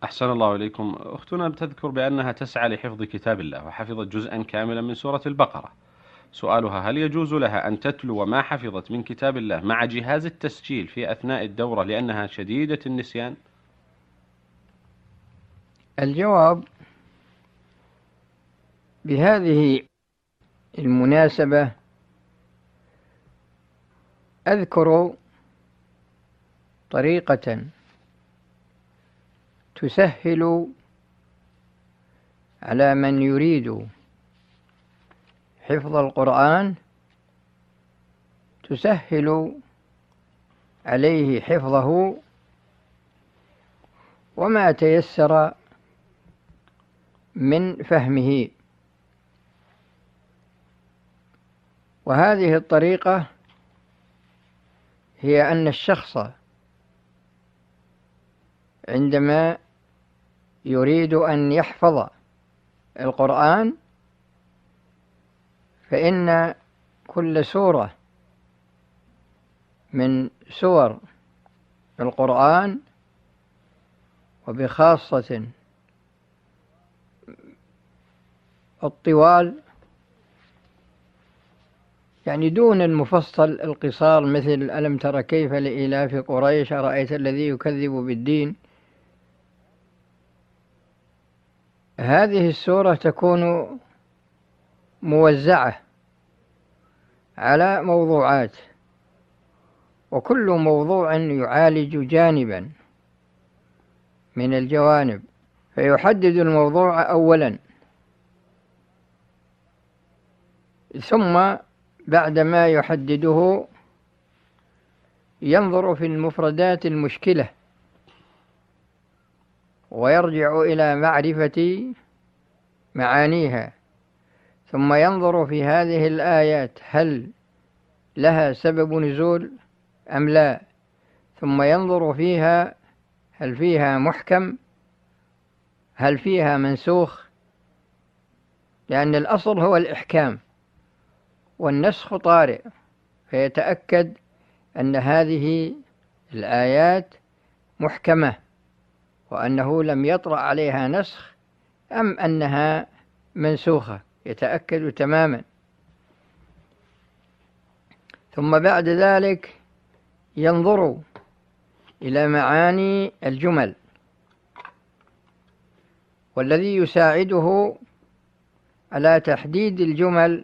أحسن الله إليكم. أختنا بتذكر بأنها تسعى لحفظ كتاب الله وحفظت جزءا كاملا من سورة البقرة. سؤالها: هل يجوز لها أن تتلو ما حفظت من كتاب الله مع جهاز التسجيل في أثناء الدورة لأنها شديدة النسيان؟ الجواب: بهذه المناسبة أذكر طريقة تسهل على من يريد حفظ القرآن، تسهل عليه حفظه وما تيسر من فهمه. وهذه الطريقة هي أن الشخص عندما يريد أن يحفظ القرآن فإن كل سورة من سور القرآن، وبخاصة الطوال، يعني دون المفصل القصار مثل ألم تر كيف لإيلاف قريش أرأيت الذي يكذب بالدين، هذه السورة تكون موزعة على موضوعات، وكل موضوع يعالج جانبا من الجوانب، فيحدد الموضوع أولا، ثم بعدما يحدده ينظر في المفردات المشكلة ويرجع إلى معرفة معانيها، ثم ينظر في هذه الآيات هل لها سبب نزول أم لا، ثم ينظر فيها هل فيها محكم، هل فيها منسوخ، لأن الأصل هو الإحكام والنسخ طارئ، فيتأكد أن هذه الآيات محكمة وأنه لم يطرأ عليها نسخ أم أنها منسوخة، يتأكد تماما. ثم بعد ذلك ينظر إلى معاني الجمل، والذي يساعده على تحديد الجمل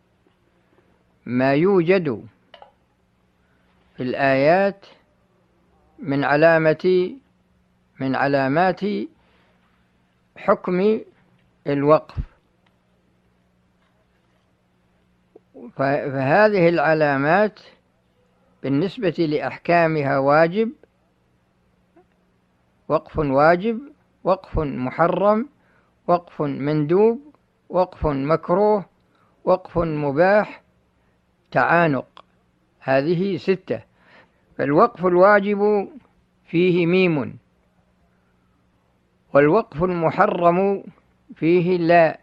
ما يوجد في الآيات من علامات حكم الوقف، فهذه العلامات بالنسبة لأحكامها واجب، وقف واجب، وقف محرم، وقف مندوب، وقف مكروه، وقف مباح، تعانق، هذه 6. فالوقف الواجب فيه ميم، والوقف المحرم فيه لا،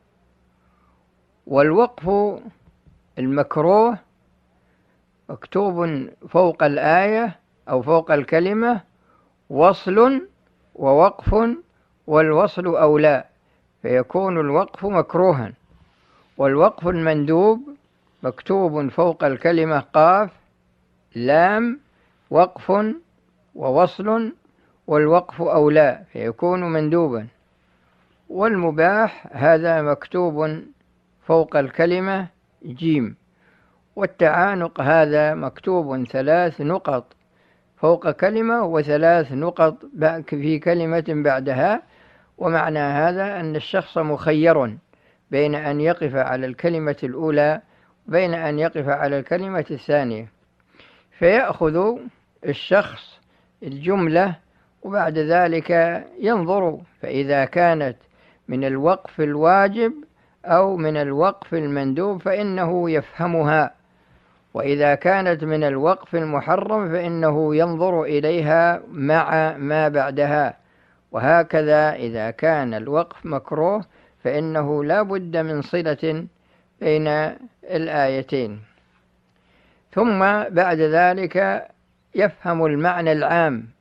والوقف المكروه مكتوب فوق الآية أو فوق الكلمة وصل ووقف، والوصل أولى، فيكون الوقف مكروها. والوقف المندوب مكتوب فوق الكلمة قاف لام وقف ووصل، والوقف أولى فيكون مندوبا. والمباح هذا مكتوب فوق الكلمة جيم. والتعانق هذا مكتوب 3 نقط فوق كلمة و3 نقط في كلمة بعدها، ومعنى هذا أن الشخص مخير بين أن يقف على الكلمة الأولى وبين أن يقف على الكلمة الثانية، فيأخذ الشخص الجملة وبعد ذلك ينظر، فإذا كانت من الوقف الواجب أو من الوقف المندوب فإنه يفهمها، وإذا كانت من الوقف المحرم فإنه ينظر إليها مع ما بعدها. وهكذا إذا كان الوقف مكروه فإنه لا بد من صلة بين الآيتين. ثم بعد ذلك يفهم المعنى العام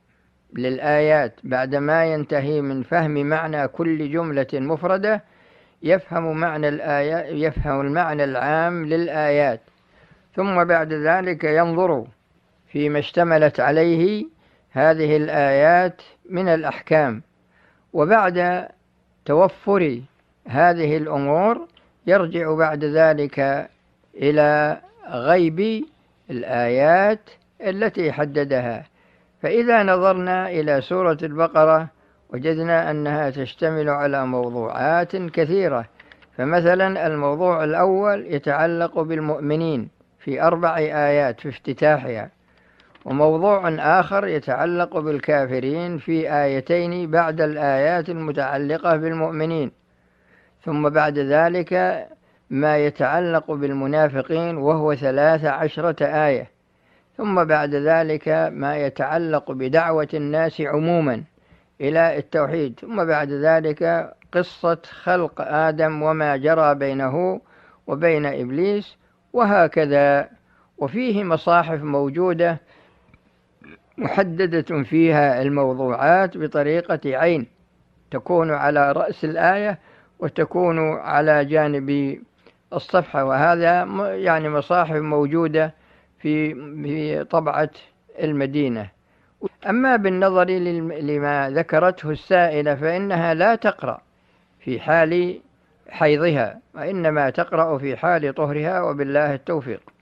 للآيات بعدما ينتهي من فهم معنى كل جملة مفردة يفهم المعنى العام للآيات، ثم بعد ذلك ينظر فيما اشتملت عليه هذه الآيات من الأحكام، وبعد توفر هذه الأمور يرجع بعد ذلك إلى غيب الآيات التي حددها. فإذا نظرنا إلى سورة البقرة وجدنا أنها تشتمل على موضوعات كثيرة. فمثلا الموضوع الأول يتعلق بالمؤمنين في 4 آيات في افتتاحها، وموضوع آخر يتعلق بالكافرين في 2 آيات بعد الآيات المتعلقة بالمؤمنين، ثم بعد ذلك ما يتعلق بالمنافقين وهو 13 آية، ثم بعد ذلك ما يتعلق بدعوة الناس عموما إلى التوحيد، ثم بعد ذلك قصة خلق آدم وما جرى بينه وبين إبليس، وهكذا. وفيه مصاحف موجودة محددة فيها الموضوعات بطريقة عين، تكون على رأس الآية وتكون على جانب الصفحة، وهذا يعني مصاحف موجودة في طبعة المدينة. أما بالنظر لما ذكرته السائلة فإنها لا تقرأ في حال حيضها، وإنما تقرأ في حال طهرها، وبالله التوفيق.